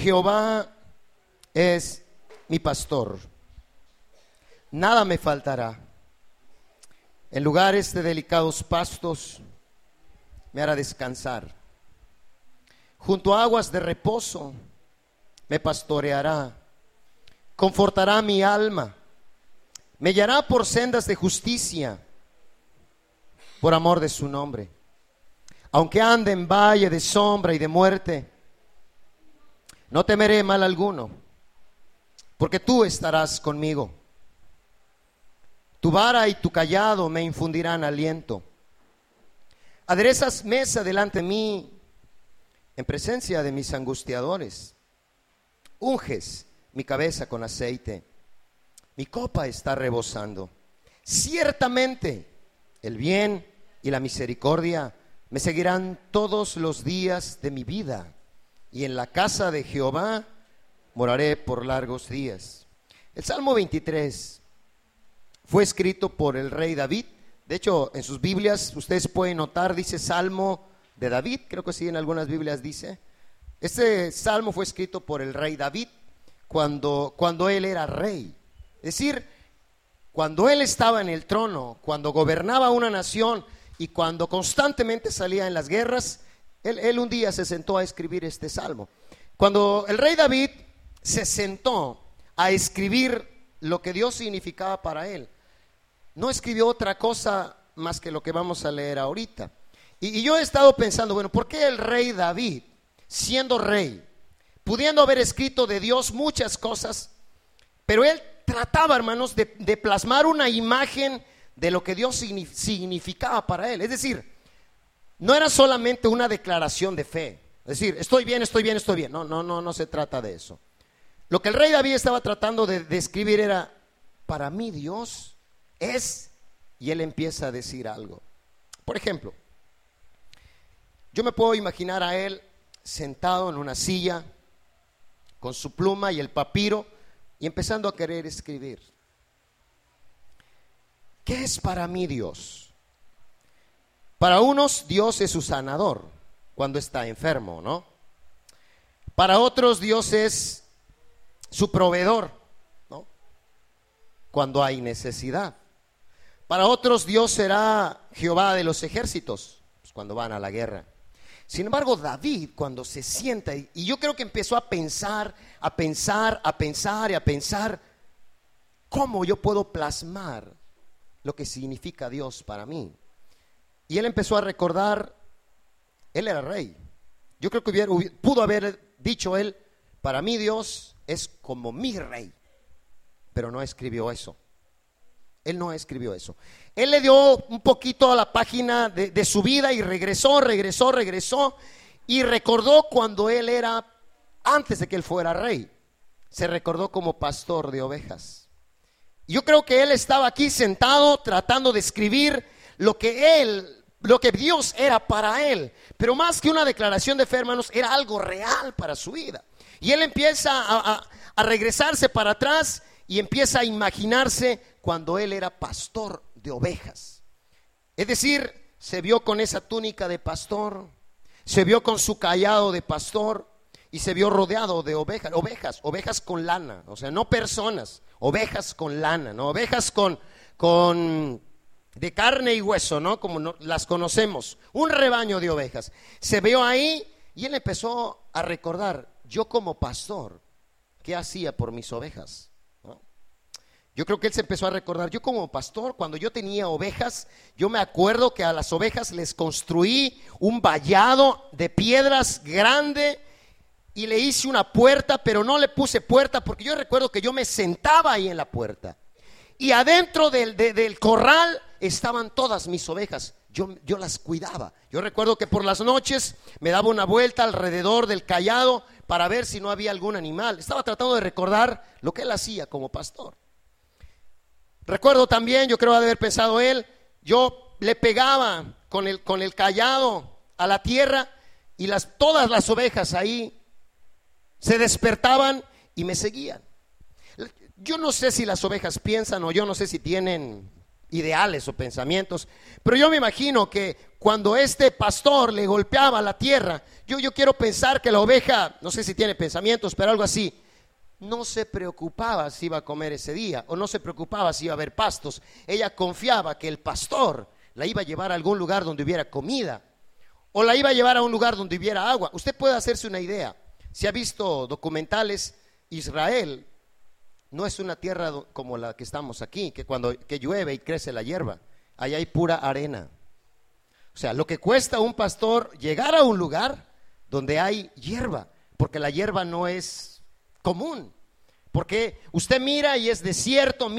Jehová es mi pastor, nada me faltará. En lugares de delicados pastos me hará descansar. Junto a aguas de reposo me pastoreará. Confortará mi alma. Me guiará por sendas de justicia, por amor de su nombre. Aunque ande en valle de sombra y de muerte, no temeré mal alguno, porque tú estarás conmigo. Tu vara y tu cayado me infundirán aliento. Aderezas mesa delante de mí en presencia de mis angustiadores. Unges mi cabeza con aceite. Mi copa está rebosando. Ciertamente el bien y la misericordia me seguirán todos los días de mi vida, y en la casa de Jehová moraré por largos días. El Salmo 23 fue escrito por el rey David. De hecho, en sus Biblias ustedes pueden notar, dice Salmo de David, creo que sí, en algunas Biblias dice. Este salmo fue escrito por el rey David cuando él era rey. Es decir, cuando él estaba en el trono, cuando gobernaba una nación y cuando constantemente salía en las guerras, él un día se sentó a escribir este salmo. Cuando el rey David se sentó a escribir lo que Dios significaba para él, no escribió otra cosa más que lo que vamos a leer ahorita. Y yo he estado pensando, bueno, ¿por qué el rey David, siendo rey, pudiendo haber escrito de Dios muchas cosas, pero él trataba, hermanos, de plasmar una imagen de lo que Dios significaba para él? Es decir, no era solamente una declaración de fe, es decir, estoy bien, estoy bien, estoy bien. No se trata de eso. Lo que el rey David estaba tratando de escribir era, para mí Dios es, y él empieza a decir algo. Por ejemplo, yo me puedo imaginar a él sentado en una silla con su pluma y el papiro y empezando a querer escribir. ¿Qué es para mí Dios? Para unos Dios es su sanador cuando está enfermo, ¿no? Para otros Dios es su proveedor, ¿no? Cuando hay necesidad. Para otros Dios será Jehová de los ejércitos, pues cuando van a la guerra. Sin embargo, David, cuando se sienta, y yo creo que empezó a pensar, ¿cómo yo puedo plasmar lo que significa Dios para mí? Y él empezó a recordar, él era rey. Yo creo que pudo haber dicho él, para mí Dios es como mi rey, pero no escribió eso. Él no escribió eso. Él le dio un poquito a la página de su vida y regresó y recordó cuando él era, antes de que él fuera rey, se recordó como pastor de ovejas. Yo creo que él estaba aquí sentado tratando de escribir lo que Dios era para él, pero más que una declaración de fe, hermanos, era algo real para su vida. Y él empieza a regresarse para atrás y empieza a imaginarse cuando él era pastor de ovejas. Es decir, se vio con esa túnica de pastor, se vio con su cayado de pastor y se vio rodeado de ovejas con lana, o sea, no personas, ovejas con lana, ¿no? Ovejas de carne y hueso, ¿no? Como las conocemos, un rebaño de ovejas. Se vio ahí y él empezó a recordar, yo como pastor, ¿qué hacía por mis ovejas? Yo creo que él se empezó a recordar, yo como pastor, cuando yo tenía ovejas, yo me acuerdo que a las ovejas les construí un vallado de piedras grande y le hice una puerta, pero no le puse puerta porque yo recuerdo que yo me sentaba ahí en la puerta. Y adentro del corral estaban todas mis ovejas, yo las cuidaba. Yo recuerdo que por las noches me daba una vuelta alrededor del cayado para ver si no había algún animal. Estaba tratando de recordar lo que él hacía como pastor. Recuerdo también, yo creo haber pensado él, yo le pegaba con el cayado a la tierra y todas las ovejas ahí se despertaban y me seguían. Yo no sé si las ovejas piensan o yo no sé si tienen ideales o pensamientos, pero yo me imagino que cuando este pastor le golpeaba la tierra, yo quiero pensar que la oveja, no sé si tiene pensamientos, pero algo así, no se preocupaba si iba a comer ese día, o no se preocupaba si iba a haber pastos. Ella confiaba que el pastor la iba a llevar a algún lugar donde hubiera comida, o la iba a llevar a un lugar donde hubiera agua. Usted puede hacerse una idea. Si ha visto documentales, Israel no es una tierra como la que estamos aquí, que llueve y crece la hierba. Allá hay pura arena. O sea, lo que cuesta a un pastor llegar a un lugar donde hay hierba, porque la hierba no es común. Porque usted mira y es desierto,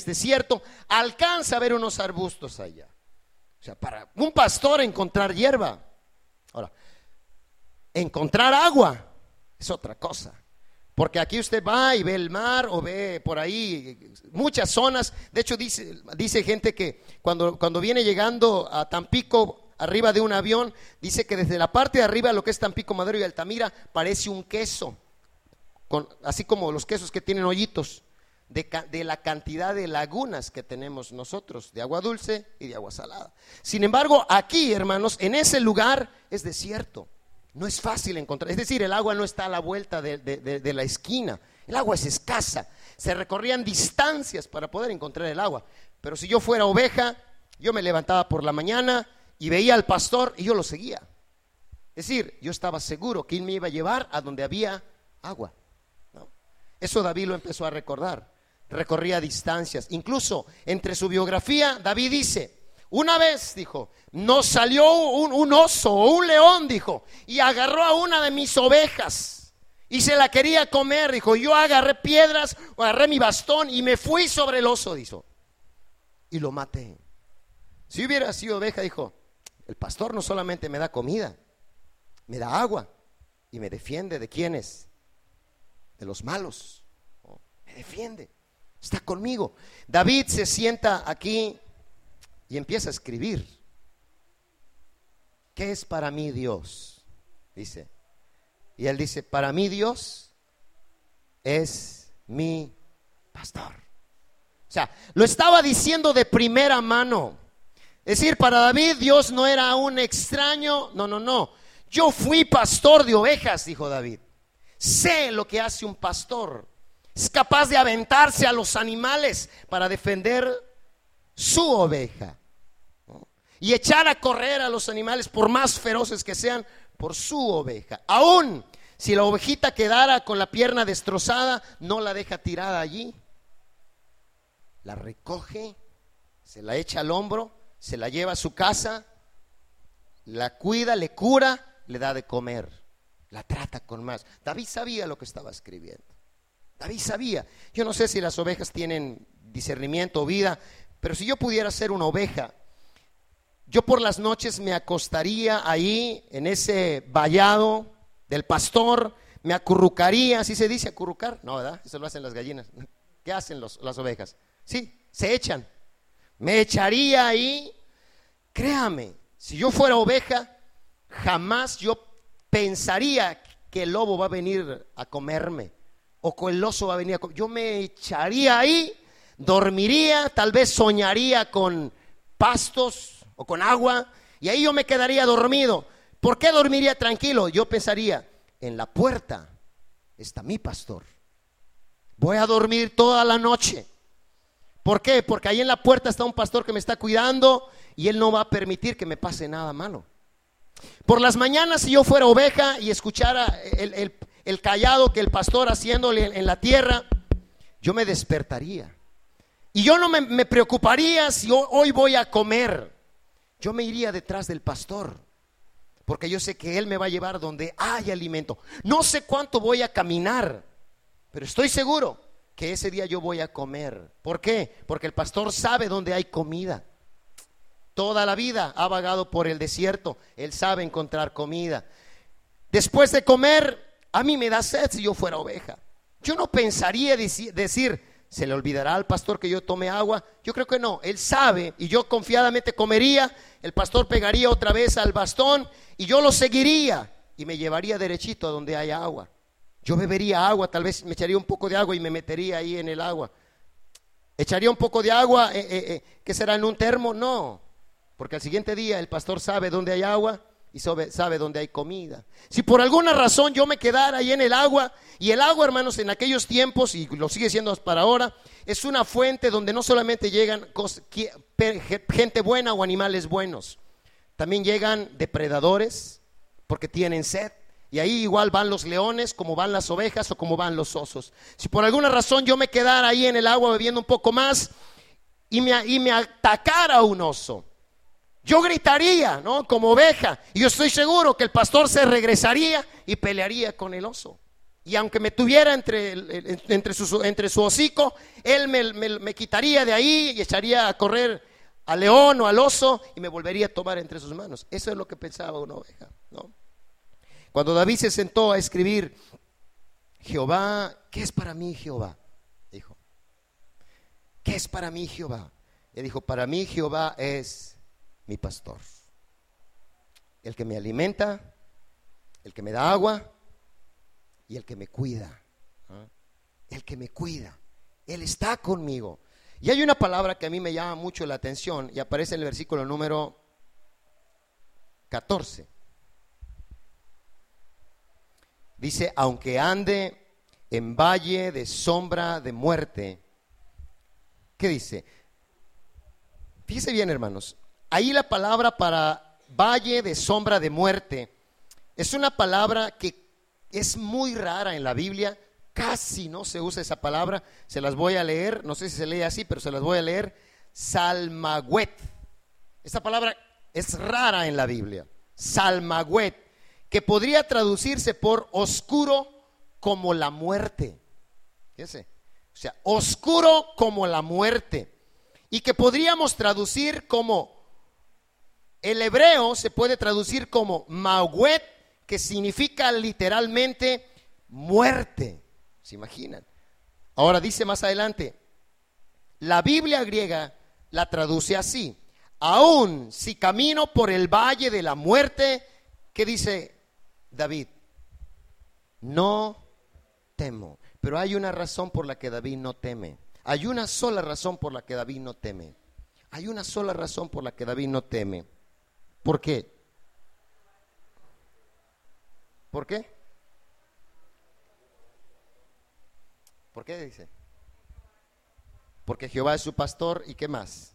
alcanza a ver unos arbustos allá. O sea, para un pastor encontrar hierba. Ahora, encontrar agua es otra cosa. Porque aquí usted va y ve el mar o ve por ahí muchas zonas. De hecho dice gente que cuando viene llegando a Tampico arriba de un avión, dice que desde la parte de arriba, lo que es Tampico, Madero y Altamira, parece un queso, así como los quesos que tienen hoyitos, de la cantidad de lagunas que tenemos nosotros, de agua dulce y de agua salada. Sin embargo, aquí, hermanos, en ese lugar es desierto. No es fácil encontrar, es decir, el agua no está a la vuelta de la esquina, el agua es escasa, se recorrían distancias para poder encontrar el agua. Pero si yo fuera oveja, yo me levantaba por la mañana y veía al pastor y yo lo seguía. Es decir, yo estaba seguro que él me iba a llevar a donde había agua, ¿no? Eso David lo empezó a recordar, recorría distancias. Incluso entre su biografía, David dice: una vez, dijo, nos salió un oso o un león, dijo, y agarró a una de mis ovejas y se la quería comer. Dijo, yo agarré piedras, agarré mi bastón y me fui sobre el oso, dijo, y lo maté. Si hubiera sido oveja, dijo, el pastor no solamente me da comida, me da agua y me defiende. ¿De quiénes? De los malos. Me defiende, está conmigo. David se sienta aquí y empieza a escribir. ¿Qué es para mí Dios? Dice. Y él dice, para mí Dios es mi pastor. O sea, lo estaba diciendo de primera mano. Es decir, para David Dios no era un extraño. No. Yo fui pastor de ovejas, dijo David. Sé lo que hace un pastor. Es capaz de aventarse a los animales para defender su oveja, ¿no? Y echar a correr a los animales, por más feroces que sean, por su oveja. Aún si la ovejita quedara con la pierna destrozada, no la deja tirada allí. La recoge, se la echa al hombro, se la lleva a su casa, la cuida, le cura, le da de comer, la trata con más. David sabía lo que estaba escribiendo. David sabía. Yo no sé si las ovejas tienen discernimiento o vida, pero si yo pudiera ser una oveja, yo por las noches me acostaría ahí en ese vallado del pastor, me acurrucaría. ¿Así se dice acurrucar? No, ¿verdad? Eso lo hacen las gallinas. ¿Qué hacen las ovejas? Sí, se echan. Me echaría ahí. Créame, si yo fuera oveja, jamás yo pensaría que el lobo va a venir a comerme o que el oso va a venir a comerme. Yo me echaría ahí, dormiría, tal vez soñaría con pastos o con agua, y ahí yo me quedaría dormido. ¿Por qué dormiría tranquilo? Yo pensaría, en la puerta está mi pastor. Voy a dormir toda la noche. ¿Por qué? Porque ahí en la puerta está un pastor que me está cuidando y él no va a permitir que me pase nada malo. Por las mañanas, si yo fuera oveja y escuchara el callado que el pastor haciéndole en la tierra, yo me despertaría. Y yo no me preocuparía si hoy voy a comer. Yo me iría detrás del pastor, porque yo sé que él me va a llevar donde hay alimento. No sé cuánto voy a caminar, pero estoy seguro que ese día yo voy a comer. ¿Por qué? Porque el pastor sabe dónde hay comida. Toda la vida ha vagado por el desierto, él sabe encontrar comida. Después de comer, a mí me da sed si yo fuera oveja. Yo no pensaría decir, ¿se le olvidará al pastor que yo tome agua? Yo creo que no, él sabe, y yo confiadamente comería. El pastor pegaría otra vez al bastón y yo lo seguiría y me llevaría derechito a donde haya agua. Yo bebería agua, tal vez me echaría un poco de agua y me metería ahí en el agua. ¿Echaría un poco de agua? ¿Qué será, en un termo? No. porque al siguiente día el pastor sabe dónde hay agua y sabe dónde hay comida. Si por alguna razón yo me quedara ahí en el agua, y el agua, hermanos, en aquellos tiempos, y lo sigue siendo para ahora, es una fuente donde no solamente llegan gente buena o animales buenos, también llegan depredadores porque tienen sed. Y ahí igual van los leones, como van las ovejas o como van los osos. Si por alguna razón yo me quedara ahí en el agua bebiendo un poco más y me atacara un oso, yo gritaría, ¿no? Como oveja. Y yo estoy seguro que el pastor se regresaría y pelearía con el oso. Y aunque me tuviera entre su hocico, él me quitaría de ahí y echaría a correr al león o al oso y me volvería a tomar entre sus manos. Eso es lo que pensaba una oveja, ¿no? Cuando David se sentó a escribir, Jehová, ¿qué es para mí Jehová? Dijo, ¿qué es para mí Jehová? Y dijo, para mí Jehová es mi pastor, el que me alimenta, el que me da agua y el que me cuida, ¿eh? El que me cuida, Él está conmigo. Y hay una palabra que a mí me llama mucho la atención y aparece en el versículo número 14. Dice, aunque ande en valle de sombra de muerte. ¿Qué dice? Fíjese bien, hermanos. Ahí la palabra para valle de sombra de muerte es una palabra que es muy rara en la Biblia. Casi no se usa esa palabra. Se las voy a leer. No sé si se lee así, pero se las voy a leer. Salmagüet. Esta palabra es rara en la Biblia. Salmagüet, que podría traducirse por oscuro como la muerte. Fíjese. O sea, oscuro como la muerte. Y que podríamos traducir como, el hebreo se puede traducir como Magüet, que significa literalmente muerte. ¿Se imaginan? Ahora dice más adelante, la Biblia griega la traduce así: aún si camino por el valle de la muerte, ¿qué dice David? No temo. Pero hay una razón por la que David no teme. Hay una sola razón por la que David no teme. Hay una sola razón por la que David no teme. ¿Por qué? ¿Por qué? ¿Por qué dice? Porque Jehová es su pastor. ¿Y qué más?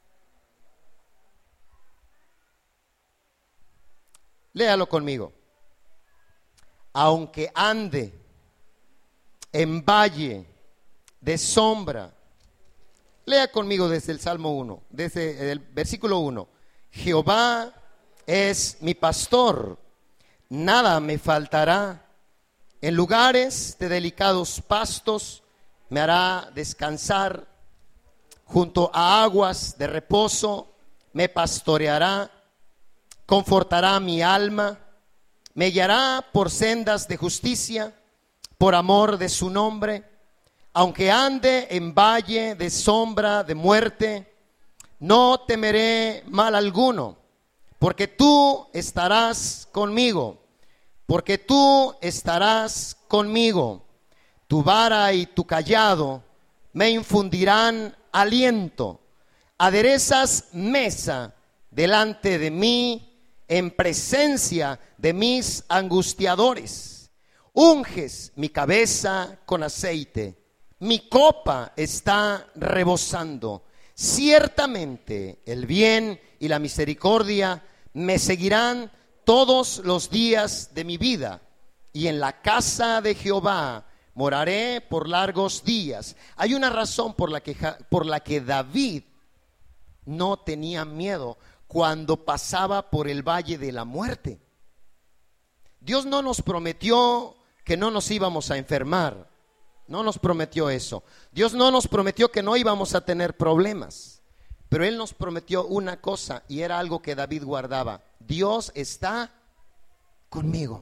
Léalo conmigo. Aunque ande en valle de sombra. Lea conmigo desde el Salmo 1, desde el versículo 1. Jehová es mi pastor, nada me faltará. En lugares de delicados pastos me hará descansar. Junto a aguas de reposo me pastoreará. Confortará mi alma. Me guiará por sendas de justicia, por amor de su nombre. Aunque ande en valle de sombra de muerte, no temeré mal alguno, porque tú estarás conmigo. Porque tú estarás conmigo. Tu vara y tu cayado me infundirán aliento. Aderezas mesa delante de mí en presencia de mis angustiadores. Unges mi cabeza con aceite. Mi copa está rebosando. Ciertamente el bien y la misericordia me seguirán todos los días de mi vida, y en la casa de Jehová moraré por largos días. Hay una razón por la que David no tenía miedo cuando pasaba por el valle de la muerte. Dios no nos prometió que no nos íbamos a enfermar. No nos prometió eso. Dios no nos prometió que no íbamos a tener problemas. Pero Él nos prometió una cosa, y era algo que David guardaba: Dios está conmigo.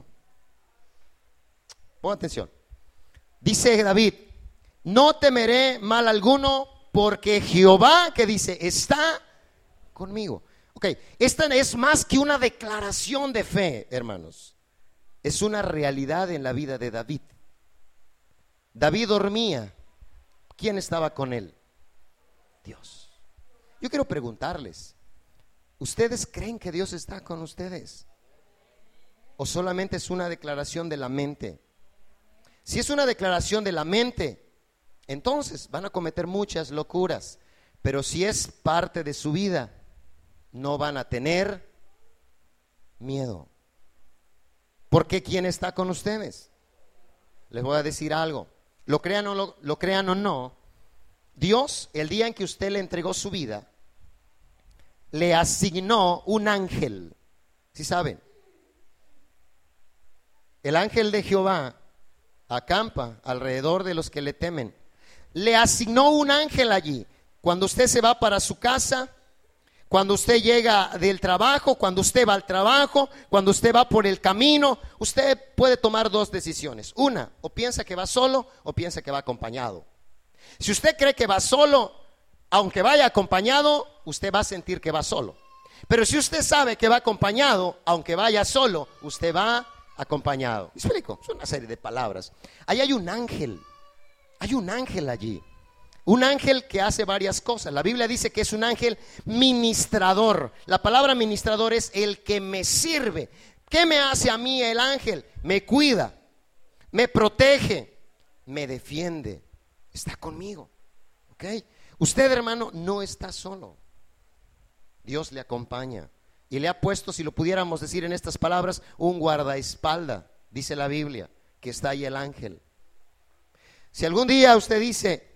Pon atención. Dice David: no temeré mal alguno, porque Jehová, que dice, está conmigo. Ok, esta es más que una declaración de fe, hermanos. Es una realidad en la vida de David. David dormía. ¿Quién estaba con él? Dios. Yo quiero preguntarles, ¿Ustedes creen que Dios está con ustedes? ¿O solamente es una declaración de la mente? Si es una declaración de la mente, entonces van a cometer muchas locuras. Pero si es parte de su vida, no van a tener miedo. Porque ¿quién está con ustedes? Les voy a decir algo. Lo crean o no, Dios, el día en que usted le entregó su vida, le asignó un ángel. ¿Sí saben? El ángel de Jehová acampa alrededor de los que le temen. Le asignó un ángel allí. Cuando usted se va para su casa, cuando usted llega del trabajo, cuando usted va al trabajo, cuando usted va por el camino, usted puede tomar dos decisiones. Una, o piensa que va solo o piensa que va acompañado. Si usted cree que va solo, aunque vaya acompañado, usted va a sentir que va solo. Pero si usted sabe que va acompañado, aunque vaya solo, usted va acompañado. ¿Me explico? Es una serie de palabras. Ahí hay un ángel allí. Un ángel que hace varias cosas. La Biblia dice que es un ángel ministrador. La palabra ministrador es el que me sirve. ¿Qué me hace a mí el ángel? Me cuida, me protege, me defiende. Está conmigo. ¿Ok? Usted, hermano, no está solo. Dios le acompaña. Y le ha puesto, si lo pudiéramos decir en estas palabras, un guardaespaldas. Dice la Biblia que está ahí el ángel. Si algún día usted dice,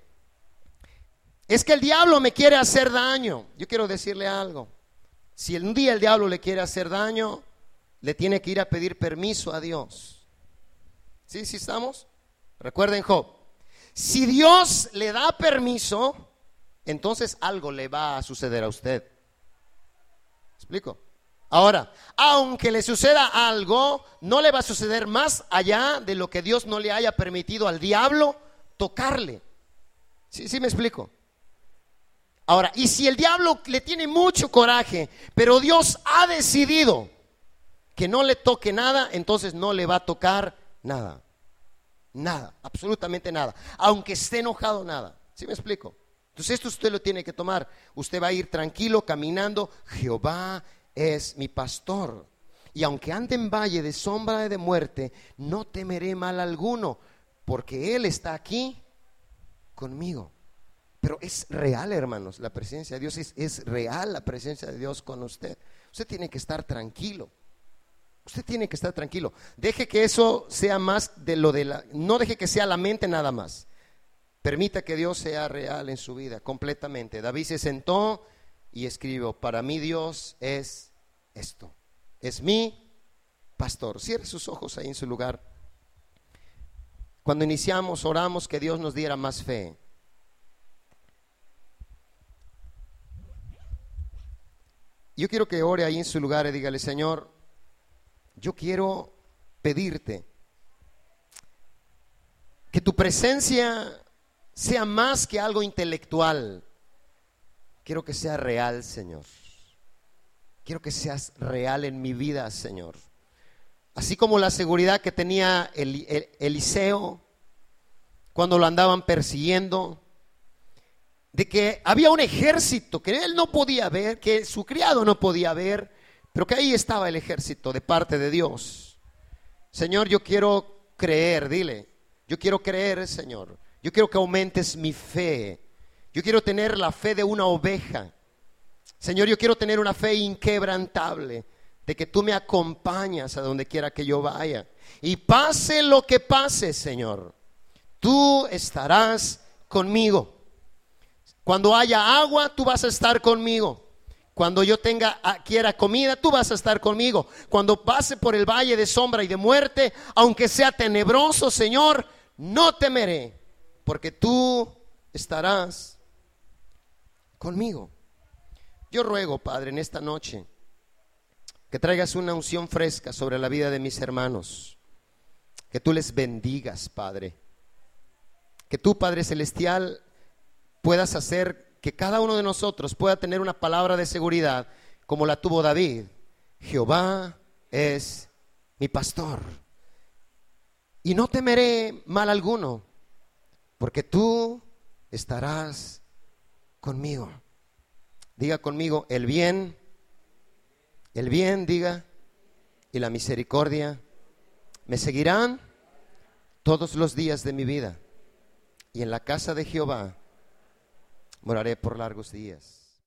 es que el diablo me quiere hacer daño, yo quiero decirle algo. Si un día el diablo le quiere hacer daño, le tiene que ir a pedir permiso a Dios. ¿Sí estamos? Recuerden Job. Si Dios le da permiso, entonces algo le va a suceder a usted. ¿Me explico? Ahora, aunque le suceda algo, no le va a suceder más allá de lo que Dios no le haya permitido al diablo tocarle. ¿Sí me explico? Ahora, y si el diablo le tiene mucho coraje, pero Dios ha decidido que no le toque nada, entonces no le va a tocar nada. Nada, absolutamente nada. Aunque esté enojado, nada. ¿Sí me explico? Entonces esto usted lo tiene que tomar. Usted va a ir tranquilo caminando. Jehová es mi pastor. Y aunque ande en valle de sombra de muerte, no temeré mal alguno, porque Él está aquí conmigo. Pero es real, hermanos, la presencia de Dios es real, la presencia de Dios con usted. Usted tiene que estar tranquilo. Usted tiene que estar tranquilo. Deje que eso sea más de lo de la, no deje que sea la mente nada más. Permita que Dios sea real en su vida, completamente. David se sentó y escribió: para mí Dios es esto, es mi pastor. Cierre sus ojos ahí en su lugar. Cuando iniciamos, oramos que Dios nos diera más fe. Yo quiero que ore ahí en su lugar y dígale: Señor, yo quiero pedirte que tu presencia sea más que algo intelectual. Quiero que sea real, Señor. Quiero que seas real en mi vida, Señor. Así como la seguridad que tenía Eliseo cuando lo andaban persiguiendo, de que había un ejército que él no podía ver, que su criado no podía ver, pero que ahí estaba el ejército de parte de Dios. Señor, yo quiero creer, dile, yo quiero creer, Señor. Yo quiero que aumentes mi fe. Yo quiero tener la fe de una oveja. Señor, yo quiero tener una fe inquebrantable, de que tú me acompañas a donde quiera que yo vaya. Y pase lo que pase, Señor, tú estarás conmigo. Cuando haya agua, tú vas a estar conmigo. Cuando yo quiera comida, tú vas a estar conmigo. Cuando pase por el valle de sombra y de muerte, aunque sea tenebroso, Señor, no temeré, porque tú estarás conmigo. Yo ruego, Padre, en esta noche, que traigas una unción fresca sobre la vida de mis hermanos. Que tú les bendigas, Padre. Que tú, Padre Celestial, puedas hacer que cada uno de nosotros pueda tener una palabra de seguridad como la tuvo David. Jehová es mi pastor y no temeré mal alguno, porque tú estarás conmigo. Diga conmigo: el bien El bien, diga, y la misericordia me seguirán todos los días de mi vida, y en la casa de Jehová moraré por largos días.